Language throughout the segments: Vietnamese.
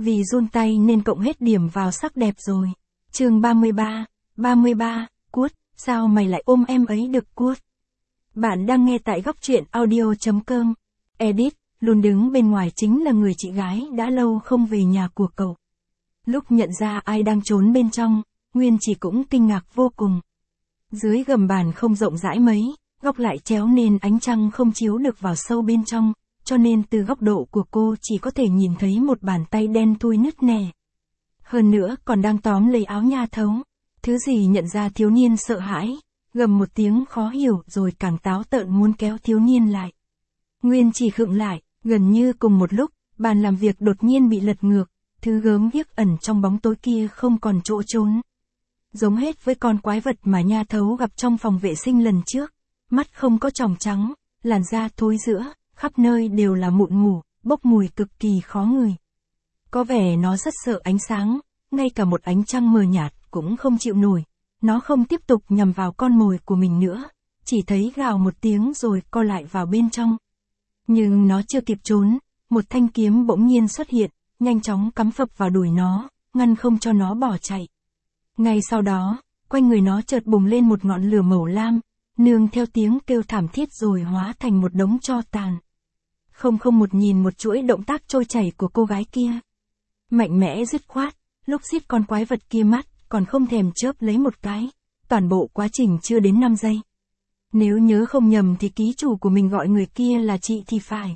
vì run tay nên cộng hết điểm vào sắc đẹp rồi. Chương 33, Cuốt, sao mày lại ôm em ấy được Cuốt? Bạn đang nghe tại góc truyện audio.com. Edit, luôn đứng bên ngoài chính là người chị gái đã lâu không về nhà của cậu. Lúc nhận ra ai đang trốn bên trong, Nguyên chỉ cũng kinh ngạc vô cùng. Dưới gầm bàn không rộng rãi mấy, góc lại chéo nên ánh trăng không chiếu được vào sâu bên trong, cho nên từ góc độ của cô chỉ có thể nhìn thấy một bàn tay đen thui nứt nẻ. Hơn nữa còn đang tóm lấy áo Nha Thấu. Thứ gì nhận ra thiếu niên sợ hãi, gầm một tiếng khó hiểu rồi càng táo tợn muốn kéo thiếu niên lại. Nguyên chỉ khựng lại, gần như cùng một lúc, bàn làm việc đột nhiên bị lật ngược, thứ gớm ghiếc ẩn trong bóng tối kia không còn chỗ trốn. Giống hết với con quái vật mà Nha Thấu gặp trong phòng vệ sinh lần trước, mắt không có tròng trắng, làn da thối rữa, khắp nơi đều là mụn mủ, bốc mùi cực kỳ khó ngửi. Có vẻ nó rất sợ ánh sáng, ngay cả một ánh trăng mờ nhạt cũng không chịu nổi. Nó không tiếp tục nhằm vào con mồi của mình nữa, chỉ thấy gào một tiếng rồi co lại vào bên trong. Nhưng nó chưa kịp trốn, một thanh kiếm bỗng nhiên xuất hiện, nhanh chóng cắm phập vào đùi nó, ngăn không cho nó bỏ chạy. Ngay sau đó, quanh người nó chợt bùng lên một ngọn lửa màu lam, nương theo tiếng kêu thảm thiết rồi hóa thành một đống tro tàn. 001 nhìn một chuỗi động tác trôi chảy của cô gái kia. Mạnh mẽ dứt khoát, lúc giết con quái vật kia mắt, còn không thèm chớp lấy một cái. Toàn bộ quá trình chưa đến 5 giây. Nếu nhớ không nhầm thì ký chủ của mình gọi người kia là chị thì phải.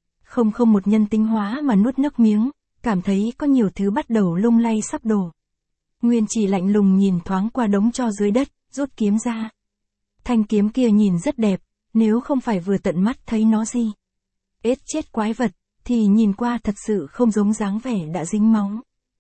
001 nhân tính hóa mà nuốt nước miếng, cảm thấy có nhiều thứ bắt đầu lung lay sắp đổ. Nguyên chỉ lạnh lùng nhìn thoáng qua đống tro dưới đất, rút kiếm ra. Thanh kiếm kia nhìn rất đẹp, nếu không phải vừa tận mắt thấy nó gì. Ết chết quái vật, thì nhìn qua thật sự không giống dáng vẻ đã dính máu.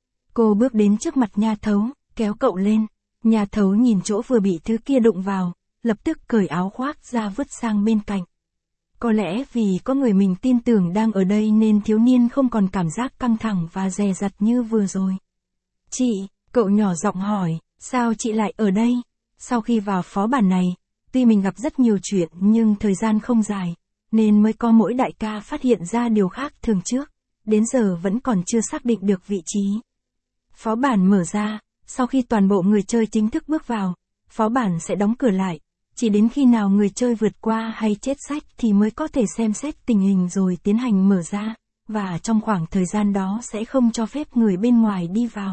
Cô bước đến trước mặt Nha Thấu, kéo cậu lên. Nha Thấu nhìn chỗ vừa bị thứ kia đụng vào, lập tức cởi áo khoác ra vứt sang bên cạnh. Có lẽ vì có người mình tin tưởng đang ở đây nên thiếu niên không còn cảm giác căng thẳng và dè dặt như vừa rồi. Chị, cậu nhỏ giọng hỏi, sao chị lại ở đây? Sau khi vào phó bản này, tuy mình gặp rất nhiều chuyện nhưng thời gian không dài, nên mới có mỗi đại ca phát hiện ra điều khác thường trước, đến giờ vẫn còn chưa xác định được vị trí. Phó bản mở ra, sau khi toàn bộ người chơi chính thức bước vào, phó bản sẽ đóng cửa lại, chỉ đến khi nào người chơi vượt qua hay chết sách thì mới có thể xem xét tình hình rồi tiến hành mở ra, và trong khoảng thời gian đó sẽ không cho phép người bên ngoài đi vào.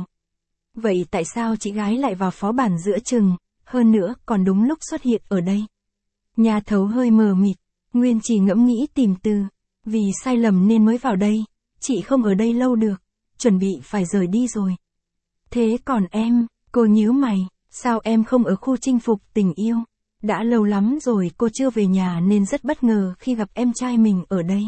Vậy tại sao chị gái lại vào phó bản giữa chừng, hơn nữa còn đúng lúc xuất hiện ở đây? Nha Thấu hơi mờ mịt, Nguyên chỉ ngẫm nghĩ tìm từ, vì sai lầm nên mới vào đây, chị không ở đây lâu được, chuẩn bị phải rời đi rồi. Thế còn em, cô nhíu mày, sao em không ở khu chinh phục tình yêu? Đã lâu lắm rồi cô chưa về nhà nên rất bất ngờ khi gặp em trai mình ở đây.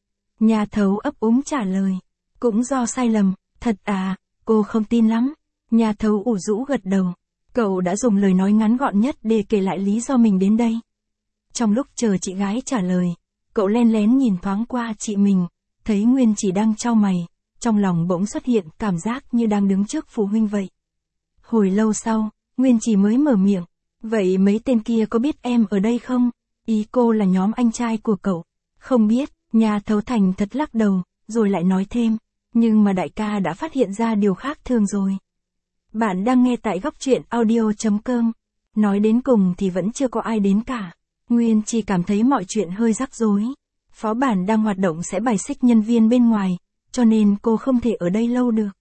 Nha Thấu ấp úng trả lời, cũng do sai lầm, thật à, cô không tin lắm. Nha Thấu ủ rũ gật đầu, cậu đã dùng lời nói ngắn gọn nhất để kể lại lý do mình đến đây. Trong lúc chờ chị gái trả lời, cậu len lén nhìn thoáng qua chị mình, thấy Nguyên chỉ đang chau mày, trong lòng bỗng xuất hiện cảm giác như đang đứng trước phụ huynh vậy. Hồi lâu sau, Nguyên chỉ mới mở miệng, vậy mấy tên kia có biết em ở đây không? Ý cô là nhóm anh trai của cậu. Không biết, Nha Thấu thành thật lắc đầu, rồi lại nói thêm, nhưng mà đại ca đã phát hiện ra điều khác thường rồi. Bạn đang nghe tại góc truyện audio.com. Nói đến cùng thì vẫn chưa có ai đến cả. Nguyên chỉ cảm thấy mọi chuyện hơi rắc rối. Phó bản đang hoạt động sẽ bài xích nhân viên bên ngoài, cho nên cô không thể ở đây lâu được.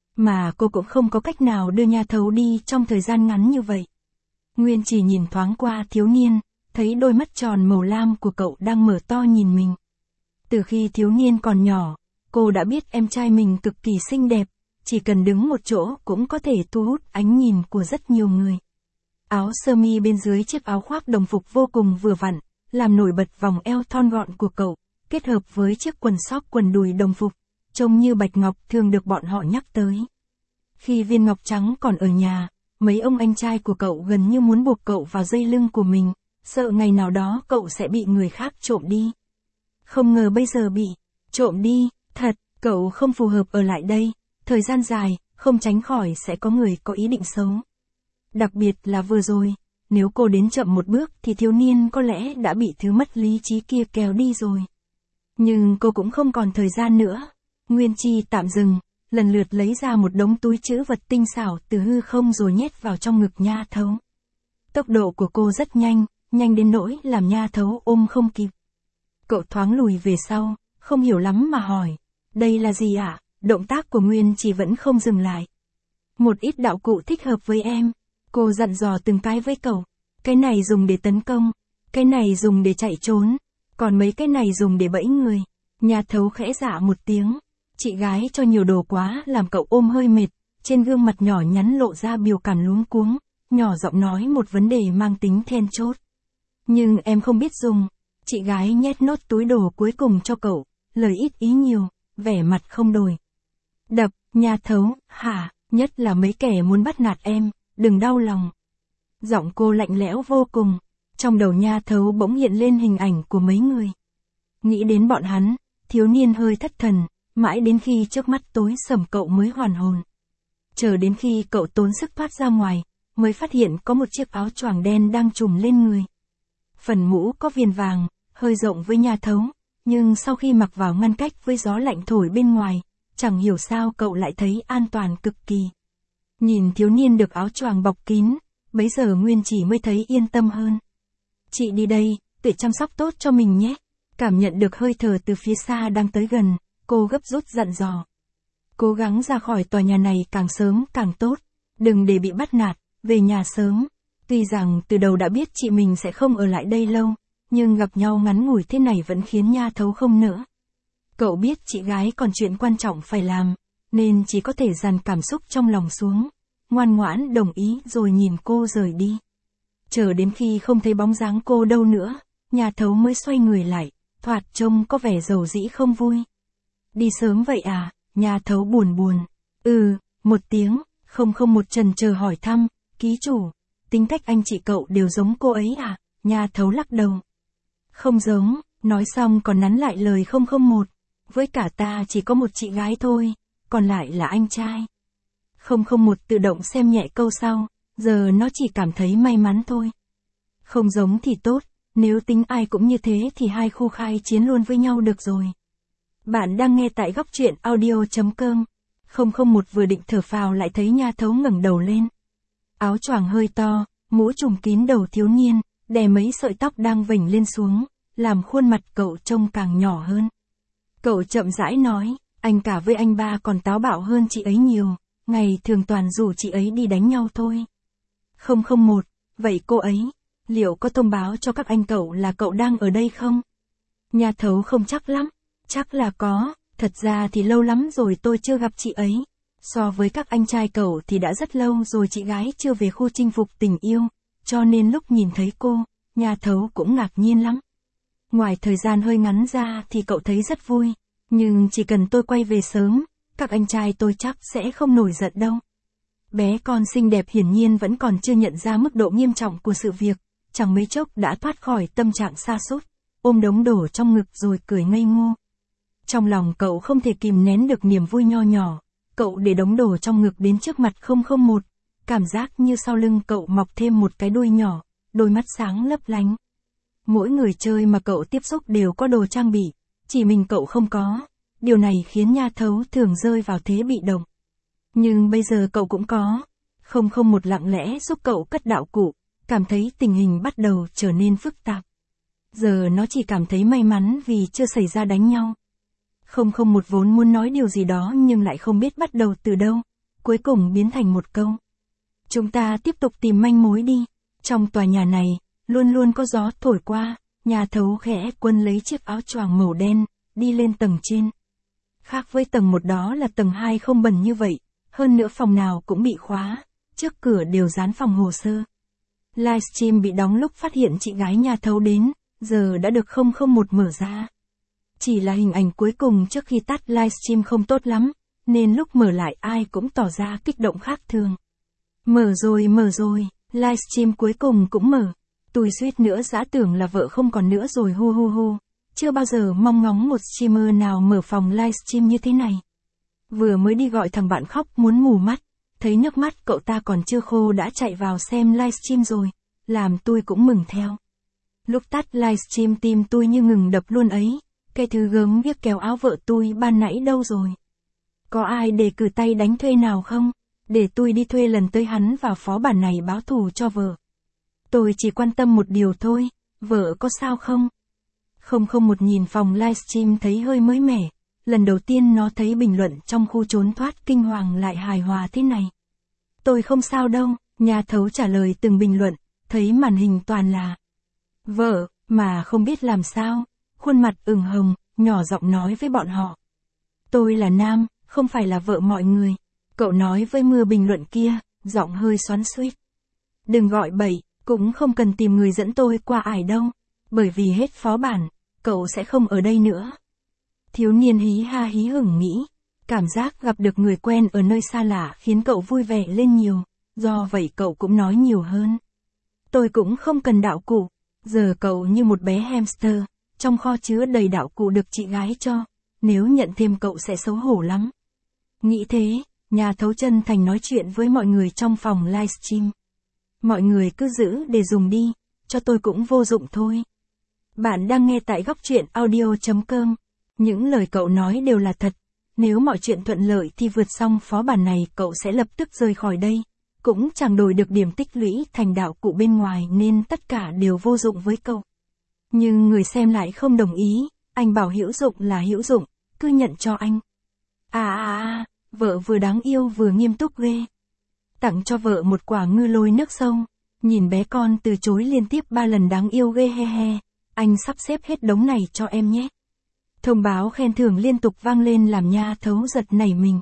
Mà cô cũng không có cách nào đưa Nha Thấu đi trong thời gian ngắn như vậy. Nguyên chỉ nhìn thoáng qua thiếu niên, thấy đôi mắt tròn màu lam của cậu đang mở to nhìn mình. Từ khi thiếu niên còn nhỏ, cô đã biết em trai mình cực kỳ xinh đẹp, chỉ cần đứng một chỗ cũng có thể thu hút ánh nhìn của rất nhiều người. Áo sơ mi bên dưới chiếc áo khoác đồng phục vô cùng vừa vặn, làm nổi bật vòng eo thon gọn của cậu, kết hợp với chiếc quần sóc quần đùi đồng phục, trông như bạch ngọc thường được bọn họ nhắc tới. Khi viên ngọc trắng còn ở nhà, mấy ông anh trai của cậu gần như muốn buộc cậu vào dây lưng của mình, sợ ngày nào đó cậu sẽ bị người khác trộm đi. Không ngờ bây giờ bị trộm đi, thật, cậu không phù hợp ở lại đây, thời gian dài, không tránh khỏi sẽ có người có ý định xấu. Đặc biệt là vừa rồi, nếu cô đến chậm một bước thì thiếu niên có lẽ đã bị thứ mất lý trí kia kéo đi rồi. Nhưng cô cũng không còn thời gian nữa. Nguyên Chi tạm dừng, lần lượt lấy ra một đống túi trữ vật tinh xảo từ hư không rồi nhét vào trong ngực Nha Thấu. Tốc độ của cô rất nhanh, nhanh đến nỗi làm Nha Thấu ôm không kịp. Cậu thoáng lùi về sau, không hiểu lắm mà hỏi, đây là gì ạ? Động tác của Nguyên Chỉ vẫn không dừng lại. Một ít đạo cụ thích hợp với em. Cô dặn dò từng cái với cậu. Cái này dùng để tấn công, cái này dùng để chạy trốn, còn mấy cái này dùng để bẫy người. Nha Thấu khẽ dạ một tiếng. Chị gái cho nhiều đồ quá làm cậu ôm hơi mệt, trên gương mặt nhỏ nhắn lộ ra biểu cảm luống cuống, nhỏ giọng nói một vấn đề mang tính then chốt. Nhưng em không biết dùng. Chị gái nhét nốt túi đồ cuối cùng cho cậu, lời ít ý nhiều, vẻ mặt không đổi. Đập, Nha Thấu, hả, nhất là mấy kẻ muốn bắt nạt em, đừng đau lòng. Giọng cô lạnh lẽo vô cùng, trong đầu Nha Thấu bỗng hiện lên hình ảnh của mấy người. Nghĩ đến bọn hắn, thiếu niên hơi thất thần, mãi đến khi trước mắt tối sầm cậu mới hoàn hồn. Chờ đến khi cậu tốn sức thoát ra ngoài, mới phát hiện có một chiếc áo choàng đen đang trùm lên người. Phần mũ có viền vàng, hơi rộng với Nha Thấu, nhưng sau khi mặc vào ngăn cách với gió lạnh thổi bên ngoài, chẳng hiểu sao cậu lại thấy an toàn cực kỳ. Nhìn thiếu niên được áo choàng bọc kín, bấy giờ Nguyên Chỉ mới thấy yên tâm hơn. Chị đi đây, tự chăm sóc tốt cho mình nhé. Cảm nhận được hơi thở từ phía xa đang tới gần, cô gấp rút dặn dò. Cố gắng ra khỏi tòa nhà này càng sớm càng tốt, đừng để bị bắt nạt, về nhà sớm. Tuy rằng từ đầu đã biết chị mình sẽ không ở lại đây lâu, nhưng gặp nhau ngắn ngủi thế này vẫn khiến Nha Thấu không nỡ. Cậu biết chị gái còn chuyện quan trọng phải làm, nên chỉ có thể dằn cảm xúc trong lòng xuống, ngoan ngoãn đồng ý rồi nhìn cô rời đi. Chờ đến khi không thấy bóng dáng cô đâu nữa, Nha Thấu mới xoay người lại, thoạt trông có vẻ rầu rĩ không vui. Đi sớm vậy à? Nha Thấu buồn buồn. Một tiếng, không một chần chờ hỏi thăm, ký chủ, tính cách anh chị cậu đều giống cô ấy à? Nha Thấu lắc đầu. Không giống, nói xong còn nắn lại lời 001. Với cả ta chỉ có một chị gái thôi, còn lại là anh trai. 001 tự động xem nhẹ câu sau, giờ nó chỉ cảm thấy may mắn thôi. Không giống thì tốt, nếu tính ai cũng như thế thì hai khu khai chiến luôn với nhau được rồi. Bạn đang nghe tại góc truyện audio.com. 001 vừa định thở phào lại thấy Nha Thấu ngẩng đầu lên. Áo choàng hơi to, mũ trùm kín đầu thiếu niên, đè mấy sợi tóc đang vểnh lên xuống, làm khuôn mặt cậu trông càng nhỏ hơn. Cậu chậm rãi nói, anh cả với anh ba còn táo bạo hơn chị ấy nhiều, ngày thường toàn rủ chị ấy đi đánh nhau thôi. 001, vậy cô ấy, liệu có thông báo cho các anh cậu là cậu đang ở đây không? Nha Thấu không chắc lắm, chắc là có, thật ra thì lâu lắm rồi tôi chưa gặp chị ấy. So với các anh trai cậu thì đã rất lâu rồi chị gái chưa về khu chinh phục tình yêu, cho nên lúc nhìn thấy cô, Nha Thấu cũng ngạc nhiên lắm. Ngoài thời gian hơi ngắn ra thì cậu thấy rất vui, nhưng chỉ cần tôi quay về sớm, các anh trai tôi chắc sẽ không nổi giận đâu. Bé con xinh đẹp hiển nhiên vẫn còn chưa nhận ra mức độ nghiêm trọng của sự việc, chẳng mấy chốc đã thoát khỏi tâm trạng sa sút, ôm đống đồ trong ngực rồi cười ngây ngô. Trong lòng cậu không thể kìm nén được niềm vui nho nhỏ, cậu để đống đồ trong ngực đến trước mặt 001, cảm giác như sau lưng cậu mọc thêm một cái đuôi nhỏ, đôi mắt sáng lấp lánh. Mỗi người chơi mà cậu tiếp xúc đều có đồ trang bị, chỉ mình cậu không có, điều này khiến Nha Thấu thường rơi vào thế bị động. Nhưng bây giờ cậu cũng có, 001 lặng lẽ giúp cậu cất đạo cụ, cảm thấy tình hình bắt đầu trở nên phức tạp. Giờ nó chỉ cảm thấy may mắn vì chưa xảy ra đánh nhau. 001 vốn muốn nói điều gì đó nhưng lại không biết bắt đầu từ đâu, cuối cùng biến thành một câu. Chúng ta tiếp tục tìm manh mối đi, trong tòa nhà này, luôn luôn có gió thổi qua, Nha Thấu khẽ quân lấy chiếc áo choàng màu đen, đi lên tầng trên. Khác với tầng 1 đó là tầng 2 không bẩn như vậy, hơn nữa phòng nào cũng bị khóa, trước cửa đều dán phòng hồ sơ. Livestream bị đóng lúc phát hiện chị gái Nha Thấu đến, giờ đã được 001 mở ra. Chỉ là hình ảnh cuối cùng trước khi tắt livestream không tốt lắm, nên lúc mở lại ai cũng tỏ ra kích động khác thường. Mở rồi, livestream cuối cùng cũng mở. Tôi suýt nữa giã tưởng là vợ không còn nữa rồi hu. Chưa bao giờ mong ngóng một streamer nào mở phòng livestream như thế này. Vừa mới đi gọi thằng bạn khóc muốn mù mắt, thấy nước mắt cậu ta còn chưa khô đã chạy vào xem livestream rồi, làm tôi cũng mừng theo. Lúc tắt livestream tim tôi như ngừng đập luôn ấy, cái thứ gớm ghiếc kéo áo vợ tôi ban nãy đâu rồi. Có ai đề cử tay đánh thuê nào không? Để tôi đi thuê lần tới hắn vào phó bản này báo thù cho vợ. Tôi chỉ quan tâm một điều thôi, vợ có sao không? 001 nhìn phòng livestream thấy hơi mới mẻ. Lần đầu tiên nó thấy bình luận trong khu trốn thoát kinh hoàng lại hài hòa thế này. Tôi không sao đâu, nhà thấu trả lời từng bình luận, thấy màn hình toàn là vợ, mà không biết làm sao, khuôn mặt ửng hồng, nhỏ giọng nói với bọn họ. Tôi là nam, không phải là vợ mọi người. Cậu nói với mưa bình luận kia, giọng hơi xoắn xuýt. Đừng gọi bậy, cũng không cần tìm người dẫn tôi qua ải đâu, bởi vì hết phó bản, cậu sẽ không ở đây nữa. Thiếu niên hí ha hí hửng nghĩ, cảm giác gặp được người quen ở nơi xa lạ khiến cậu vui vẻ lên nhiều, do vậy cậu cũng nói nhiều hơn. Tôi cũng không cần đạo cụ, giờ cậu như một bé hamster, trong kho chứa đầy đạo cụ được chị gái cho, nếu nhận thêm cậu sẽ xấu hổ lắm. Nghĩ thế, nhà thấu chân thành nói chuyện với mọi người trong phòng livestream. Mọi người cứ giữ để dùng đi, cho tôi cũng vô dụng thôi. Bạn đang nghe tại góc truyện audio.com. Những lời cậu nói đều là thật. Nếu mọi chuyện thuận lợi thì vượt xong phó bản này cậu sẽ lập tức rời khỏi đây. Cũng chẳng đổi được điểm tích lũy thành đạo cụ bên ngoài nên tất cả đều vô dụng với cậu. Nhưng người xem lại không đồng ý, anh bảo hữu dụng là hữu dụng, cứ nhận cho anh. Vợ vừa đáng yêu vừa nghiêm túc ghê. Tặng cho vợ một quả ngư lôi nước sông, nhìn bé con từ chối liên tiếp 3 lần đáng yêu ghê he he, anh sắp xếp hết đống này cho em nhé. Thông báo khen thưởng liên tục vang lên làm nha thấu giật nảy mình.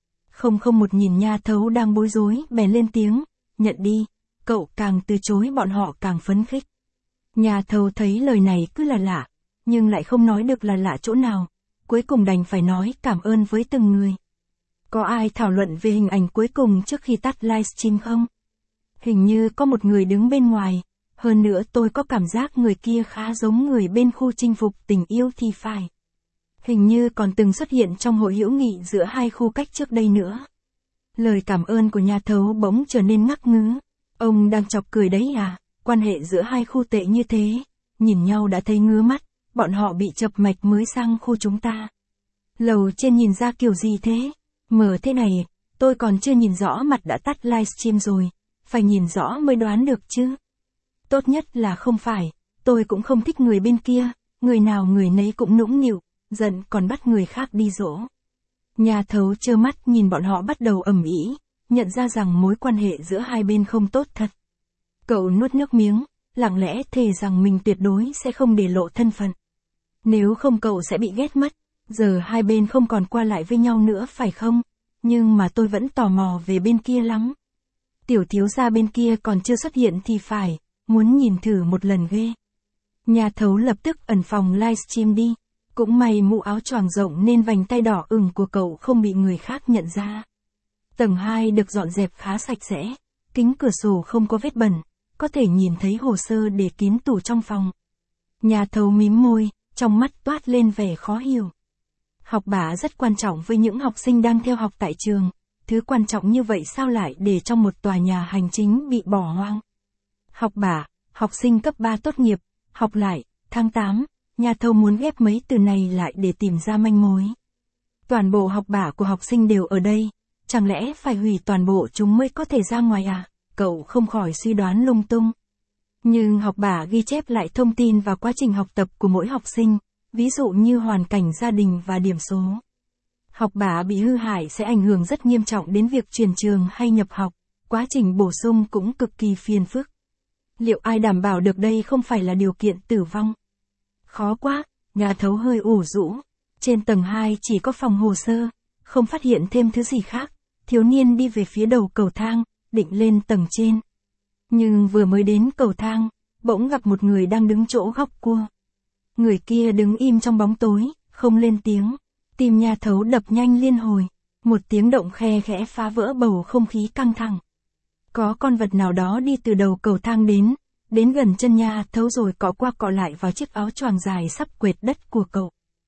001 nhìn nha thấu đang bối rối, bèn lên tiếng, nhận đi, cậu càng từ chối bọn họ càng phấn khích. Nha thấu thấy lời này cứ là lạ, nhưng lại không nói được là lạ chỗ nào, cuối cùng đành phải nói cảm ơn với từng người. Có ai thảo luận về hình ảnh cuối cùng trước khi tắt livestream không? Hình như có một người đứng bên ngoài, hơn nữa tôi có cảm giác người kia khá giống người bên khu chinh phục tình yêu thì phải. Hình như còn từng xuất hiện trong hội hữu nghị giữa hai khu cách trước đây nữa. Lời cảm ơn của nhà thấu bỗng trở nên ngắc ngứ. Ông đang chọc cười đấy à, quan hệ giữa hai khu tệ như thế, nhìn nhau đã thấy ngứa mắt, bọn họ bị chập mạch mới sang khu chúng ta. Lầu trên nhìn ra kiểu gì thế? Mở thế này, tôi còn chưa nhìn rõ mặt đã tắt livestream rồi, phải nhìn rõ mới đoán được chứ. Tốt nhất là không phải, tôi cũng không thích người bên kia, người nào người nấy cũng nũng nịu, giận còn bắt người khác đi dỗ. Nhà thấu trơ mắt nhìn bọn họ bắt đầu ầm ĩ, nhận ra rằng mối quan hệ giữa hai bên không tốt thật. Cậu nuốt nước miếng, lặng lẽ thề rằng mình tuyệt đối sẽ không để lộ thân phận. Nếu không cậu sẽ bị ghét mất, giờ hai bên không còn qua lại với nhau nữa phải không? Nhưng mà tôi vẫn tò mò về bên kia lắm. Tiểu thiếu gia bên kia còn chưa xuất hiện thì phải, muốn nhìn thử một lần ghê. Nhà thấu lập tức ẩn phòng livestream đi. Cũng may mũ áo choàng rộng nên vành tay đỏ ửng của cậu không bị người khác nhận ra. Tầng 2 được dọn dẹp khá sạch sẽ, kính cửa sổ không có vết bẩn, có thể nhìn thấy hồ sơ để kín tủ trong phòng. Nhà thấu mím môi, trong mắt toát lên vẻ khó hiểu. Học bạ rất quan trọng với những học sinh đang theo học tại trường, thứ quan trọng như vậy sao lại để trong một tòa nhà hành chính bị bỏ hoang. Học bạ, học sinh cấp 3 tốt nghiệp, học lại, tháng 8. Nhà thầu muốn ghép mấy từ này lại để tìm ra manh mối. Toàn bộ học bạ của học sinh đều ở đây, chẳng lẽ phải hủy toàn bộ chúng mới có thể ra ngoài à? Cậu không khỏi suy đoán lung tung. Nhưng học bạ ghi chép lại thông tin và quá trình học tập của mỗi học sinh, ví dụ như hoàn cảnh gia đình và điểm số. Học bạ bị hư hại sẽ ảnh hưởng rất nghiêm trọng đến việc chuyển trường hay nhập học, quá trình bổ sung cũng cực kỳ phiền phức. Liệu ai đảm bảo được đây không phải là điều kiện tử vong? Khó quá, nhà thấu hơi ủ rũ. Trên tầng 2 chỉ có phòng hồ sơ, không phát hiện thêm thứ gì khác. Thiếu niên đi về phía đầu cầu thang, định lên tầng trên. Nhưng vừa mới đến cầu thang, bỗng gặp một người đang đứng chỗ góc cua. Người kia đứng im trong bóng tối, không lên tiếng. Tim nhà thấu đập nhanh liên hồi. Một tiếng động khe khẽ phá vỡ bầu không khí căng thẳng. Có con vật nào đó đi từ đầu cầu thang đến gần chân nhà thấu rồi cọ qua cọ lại vào chiếc áo choàng dài sắp quệt đất của cậu.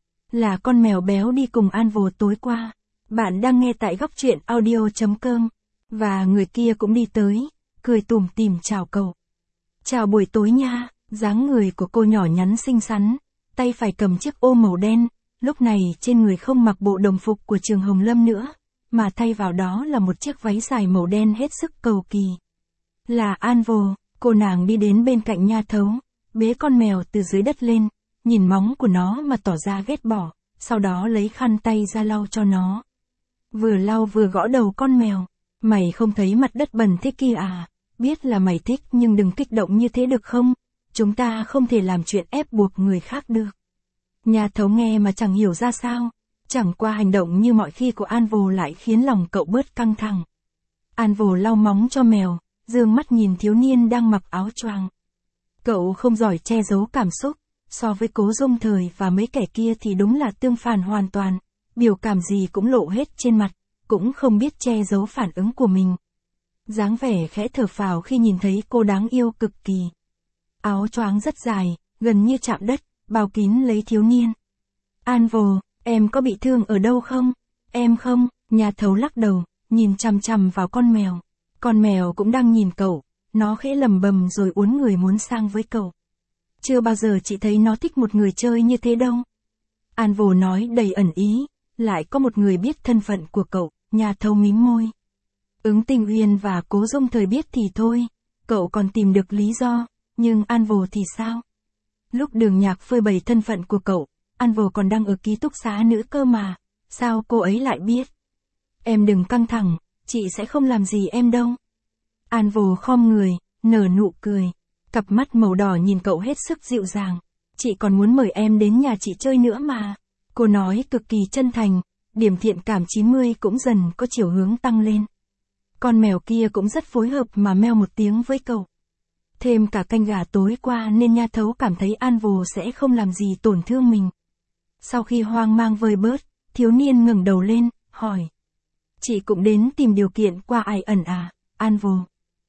Là con mèo béo đi cùng An Vô tối qua. Bạn đang nghe tại góc truyện audio.com. Và người kia cũng đi tới, cười tủm tỉm chào cậu. Chào buổi tối nha, dáng người của cô nhỏ nhắn xinh xắn, tay phải cầm chiếc ô màu đen, lúc này trên người không mặc bộ đồng phục của trường Hồng Lâm nữa, mà thay vào đó là một chiếc váy dài màu đen hết sức cầu kỳ. Là An Vô, cô nàng đi đến bên cạnh Nha Thấu, bế con mèo từ dưới đất lên, nhìn móng của nó mà tỏ ra ghét bỏ, sau đó lấy khăn tay ra lau cho nó. Vừa lau vừa gõ đầu con mèo, mày không thấy mặt đất bẩn thế kia à, biết là mày thích nhưng đừng kích động như thế được không, chúng ta không thể làm chuyện ép buộc người khác được. Nha Thấu nghe mà chẳng hiểu ra sao, chẳng qua hành động như mọi khi của An Vô lại khiến lòng cậu bớt căng thẳng. An Vô lau móng cho mèo, dương mắt nhìn thiếu niên đang mặc áo choàng. Cậu không giỏi che giấu cảm xúc, so với Cố Dung Thời và mấy kẻ kia thì đúng là tương phản hoàn toàn, biểu cảm gì cũng lộ hết trên mặt, cũng không biết che giấu phản ứng của mình. Dáng vẻ khẽ thở phào khi nhìn thấy cô đáng yêu cực kỳ. Áo choàng rất dài, gần như chạm đất, bao kín lấy thiếu niên. An Vô, em có bị thương ở đâu không? Em không, Nha Thấu lắc đầu, nhìn chằm chằm vào con mèo. Con mèo cũng đang nhìn cậu, nó khẽ lầm bầm rồi uốn người muốn sang với cậu. Chưa bao giờ chị thấy nó thích một người chơi như thế đâu. An Vô nói đầy ẩn ý, lại có một người biết thân phận của cậu, Nha Thấu mím môi. Ứng Tình Uyên và Cố Dung Thời biết thì thôi, cậu còn tìm được lý do, nhưng An Vô thì sao? Lúc Đường Nhạc phơi bày thân phận của cậu, An Vô còn đang ở ký túc xá nữ cơ mà, sao cô ấy lại biết? Em đừng căng thẳng, chị sẽ không làm gì em đâu. An Vô khom người, nở nụ cười, cặp mắt màu đỏ nhìn cậu hết sức dịu dàng. Chị còn muốn mời em đến nhà chị chơi nữa mà. Cô nói cực kỳ chân thành, điểm thiện cảm 90 cũng dần có chiều hướng tăng lên. Con mèo kia cũng rất phối hợp mà meo một tiếng với cậu. Thêm cả canh gà tối qua nên Nha Thấu cảm thấy An Vô sẽ không làm gì tổn thương mình. Sau khi hoang mang vơi bớt, thiếu niên ngẩng đầu lên, hỏi. Chị cũng đến tìm điều kiện qua ai ẩn à, An Vô?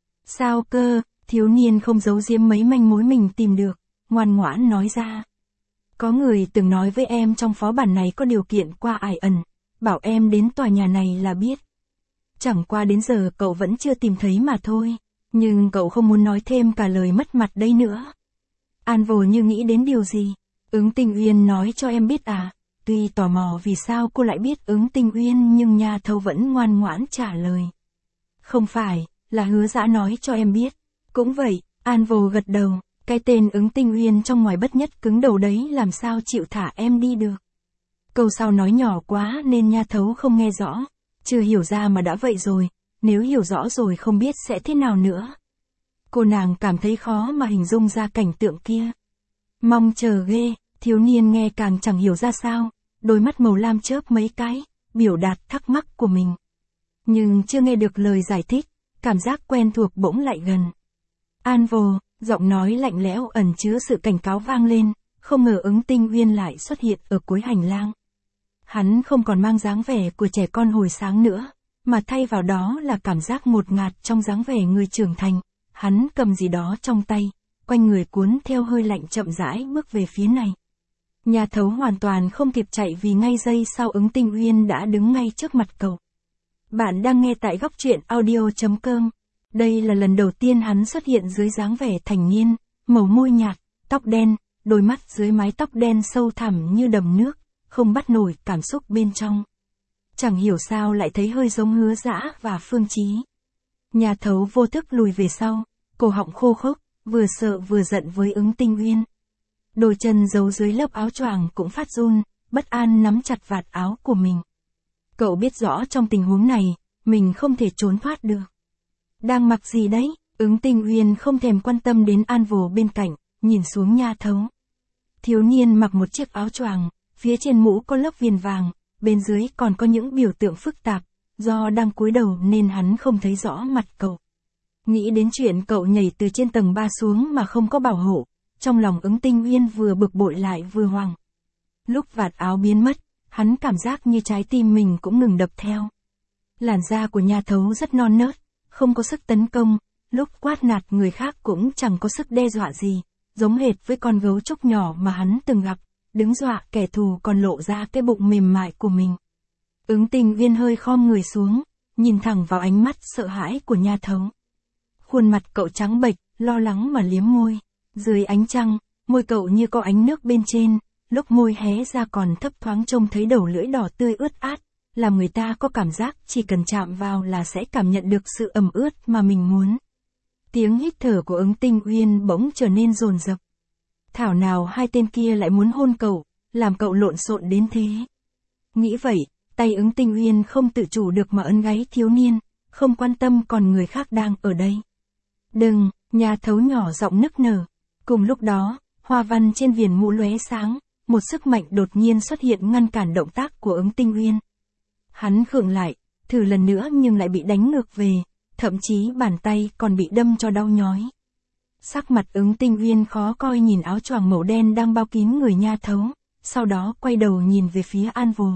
Sao cơ, thiếu niên không giấu giếm mấy manh mối mình tìm được, ngoan ngoãn nói ra. Có người từng nói với em trong phó bản này có điều kiện qua ải ẩn, bảo em đến tòa nhà này là biết. Chẳng qua đến giờ cậu vẫn chưa tìm thấy mà thôi, nhưng cậu không muốn nói thêm cả lời mất mặt đây nữa. An Vô như nghĩ đến điều gì, Ứng Tình Uyên nói cho em biết à? Tuy tò mò vì sao cô lại biết Ứng Tình Uyên nhưng Nha Thấu vẫn ngoan ngoãn trả lời. Không phải, là Hứa Dã nói cho em biết. Cũng vậy, An Vô gật đầu, cái tên Ứng Tình Uyên trong ngoài bất nhất cứng đầu đấy làm sao chịu thả em đi được. Câu sau nói nhỏ quá nên Nha Thấu không nghe rõ, chưa hiểu ra mà đã vậy rồi, nếu hiểu rõ rồi không biết sẽ thế nào nữa. Cô nàng cảm thấy khó mà hình dung ra cảnh tượng kia. Mong chờ ghê, thiếu niên nghe càng chẳng hiểu ra sao, đôi mắt màu lam chớp mấy cái, biểu đạt thắc mắc của mình. Nhưng chưa nghe được lời giải thích, cảm giác quen thuộc bỗng lại gần. An Vô, giọng nói lạnh lẽo ẩn chứa sự cảnh cáo vang lên, không ngờ Ứng Tình Uyên lại xuất hiện ở cuối hành lang. Hắn không còn mang dáng vẻ của trẻ con hồi sáng nữa, mà thay vào đó là cảm giác ngột ngạt trong dáng vẻ người trưởng thành. Hắn cầm gì đó trong tay, quanh người cuốn theo hơi lạnh chậm rãi bước về phía này. Nha Thấu hoàn toàn không kịp chạy vì ngay giây sau Ứng Tình Uyên đã đứng ngay trước mặt cậu. Bạn đang nghe tại góc truyện audio.com. Đây là lần đầu tiên hắn xuất hiện dưới dáng vẻ thành niên, màu môi nhạt, tóc đen, đôi mắt dưới mái tóc đen sâu thẳm như đầm nước, không bắt nổi cảm xúc bên trong. Chẳng hiểu sao lại thấy hơi giống Hứa Dã và Phương Chí. Nha Thấu vô thức lùi về sau, cổ họng khô khốc, vừa sợ vừa giận với Ứng Tình Uyên. Đôi chân giấu dưới lớp áo choàng cũng phát run, bất an nắm chặt vạt áo của mình. Cậu biết rõ trong tình huống này, mình không thể trốn thoát được. Đang mặc gì đấy? Ứng Tình Uyên không thèm quan tâm đến An Vô bên cạnh, nhìn xuống Nha Thấu. Thiếu niên mặc một chiếc áo choàng, phía trên mũ có lớp viền vàng, bên dưới còn có những biểu tượng phức tạp, do đang cúi đầu nên hắn không thấy rõ mặt cậu. Nghĩ đến chuyện cậu nhảy từ trên tầng 3 xuống mà không có bảo hộ, trong lòng Ứng Tình Uyên vừa bực bội lại vừa hoảng. Lúc vạt áo biến mất, hắn cảm giác như trái tim mình cũng ngừng đập theo. Làn da của Nha Thấu rất non nớt, không có sức tấn công, lúc quát nạt người khác cũng chẳng có sức đe dọa gì, giống hệt với con gấu trúc nhỏ mà hắn từng gặp, đứng dọa kẻ thù còn lộ ra cái bụng mềm mại của mình. Ứng Tình Uyên hơi khom người xuống, nhìn thẳng vào ánh mắt sợ hãi của Nha Thấu. Khuôn mặt cậu trắng bệch, lo lắng mà liếm môi. Dưới ánh trăng, môi cậu như có ánh nước bên trên, lúc môi hé ra còn thấp thoáng trông thấy đầu lưỡi đỏ tươi ướt át, làm người ta có cảm giác chỉ cần chạm vào là sẽ cảm nhận được sự ẩm ướt mà mình muốn. Tiếng hít thở của Ứng Tinh Uyên bỗng trở nên dồn dập. Thảo nào hai tên kia lại muốn hôn cậu, làm cậu lộn xộn đến thế. Nghĩ vậy, tay Ứng Tinh Uyên không tự chủ được mà ấn gáy thiếu niên, không quan tâm còn người khác đang ở đây. Đừng, nhà thấu nhỏ giọng nức nở. Cùng lúc đó, hoa văn trên viền mũ lóe sáng, một sức mạnh đột nhiên xuất hiện ngăn cản động tác của Ứng Tinh Uyên. Hắn khựng lại, thử lần nữa nhưng lại bị đánh ngược về, thậm chí bàn tay còn bị đâm cho đau nhói. Sắc mặt Ứng Tinh Uyên khó coi nhìn áo choàng màu đen đang bao kín người nha thấu, sau đó quay đầu nhìn về phía An Vô.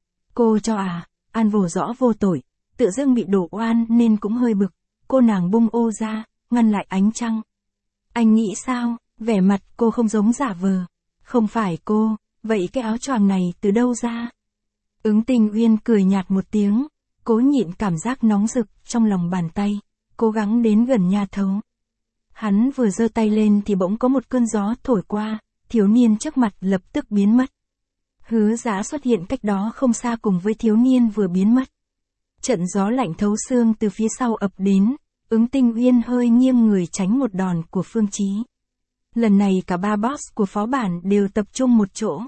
Cô cho à, An Vô rõ vô tội, tự dưng bị đổ oan nên cũng hơi bực, cô nàng bung ô ra, ngăn lại ánh trăng. Anh nghĩ sao, vẻ mặt cô không giống giả vờ. Không phải cô, vậy cái áo choàng này từ đâu ra? Ứng Tinh Uyên cười nhạt một tiếng, cố nhịn cảm giác nóng rực trong lòng bàn tay, cố gắng đến gần nha thấu. Hắn vừa giơ tay lên thì bỗng có một cơn gió thổi qua, thiếu niên trước mặt lập tức biến mất. Hứa Dã xuất hiện cách đó không xa cùng với thiếu niên vừa biến mất. Trận gió lạnh thấu xương từ phía sau ập đến, Ứng Tinh Uyên hơi nghiêng người tránh một đòn của Phương Chí. Lần này cả ba boss của phó bản đều tập trung một chỗ.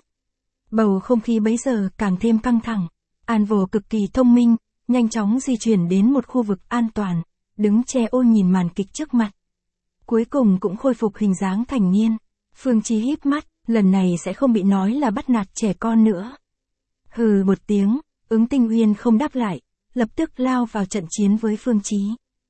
Bầu không khí bấy giờ càng thêm căng thẳng. An Vô cực kỳ thông minh, nhanh chóng di chuyển đến một khu vực an toàn, đứng che ô nhìn màn kịch trước mặt. Cuối cùng cũng khôi phục hình dáng thành niên. Phương Chí híp mắt, lần này sẽ không bị nói là bắt nạt trẻ con nữa. Hừ một tiếng, Ứng Tinh Uyên không đáp lại, lập tức lao vào trận chiến với Phương Chí.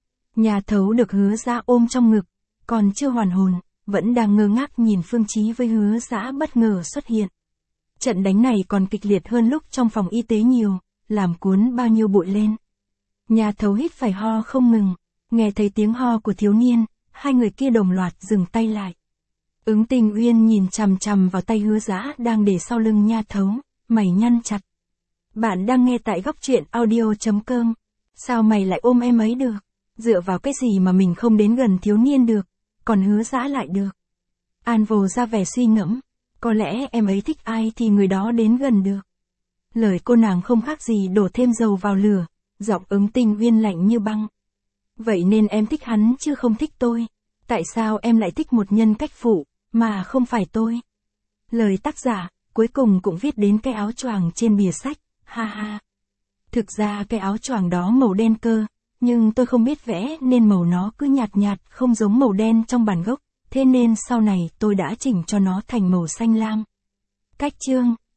Nhà thấu được Hứa Dã ôm trong ngực, còn chưa hoàn hồn, vẫn đang ngơ ngác nhìn Phương Chí với Hứa Dã bất ngờ xuất hiện. Trận đánh này còn kịch liệt hơn lúc trong phòng y tế nhiều, làm cuốn bao nhiêu bụi lên. Nhà thấu hít phải ho không ngừng, nghe thấy tiếng ho của thiếu niên, hai người kia đồng loạt dừng tay lại. Ứng Tinh Uyên nhìn chằm chằm vào tay Hứa Dã đang để sau lưng nha thấu, mày nhăn chặt. Bạn đang nghe tại góc truyện audio.com. Sao mày lại ôm em ấy được? Dựa vào cái gì mà mình không đến gần thiếu niên được, còn Hứa Dã lại được? An Vô ra vẻ suy ngẫm, có lẽ em ấy thích ai thì người đó đến gần được. Lời cô nàng không khác gì đổ thêm dầu vào lửa, giọng Ứng Tinh Uyên lạnh như băng. Vậy nên em thích hắn chứ không thích tôi. Tại sao em lại thích một nhân cách phụ, mà không phải tôi? Lời tác giả, cuối cùng cũng viết đến cái áo choàng trên bìa sách, ha ha. Thực ra cái áo choàng đó màu đen cơ, nhưng tôi không biết vẽ nên màu nó cứ nhạt nhạt không giống màu đen trong bản gốc, thế nên sau này tôi đã chỉnh cho nó thành màu xanh lam. Cách chương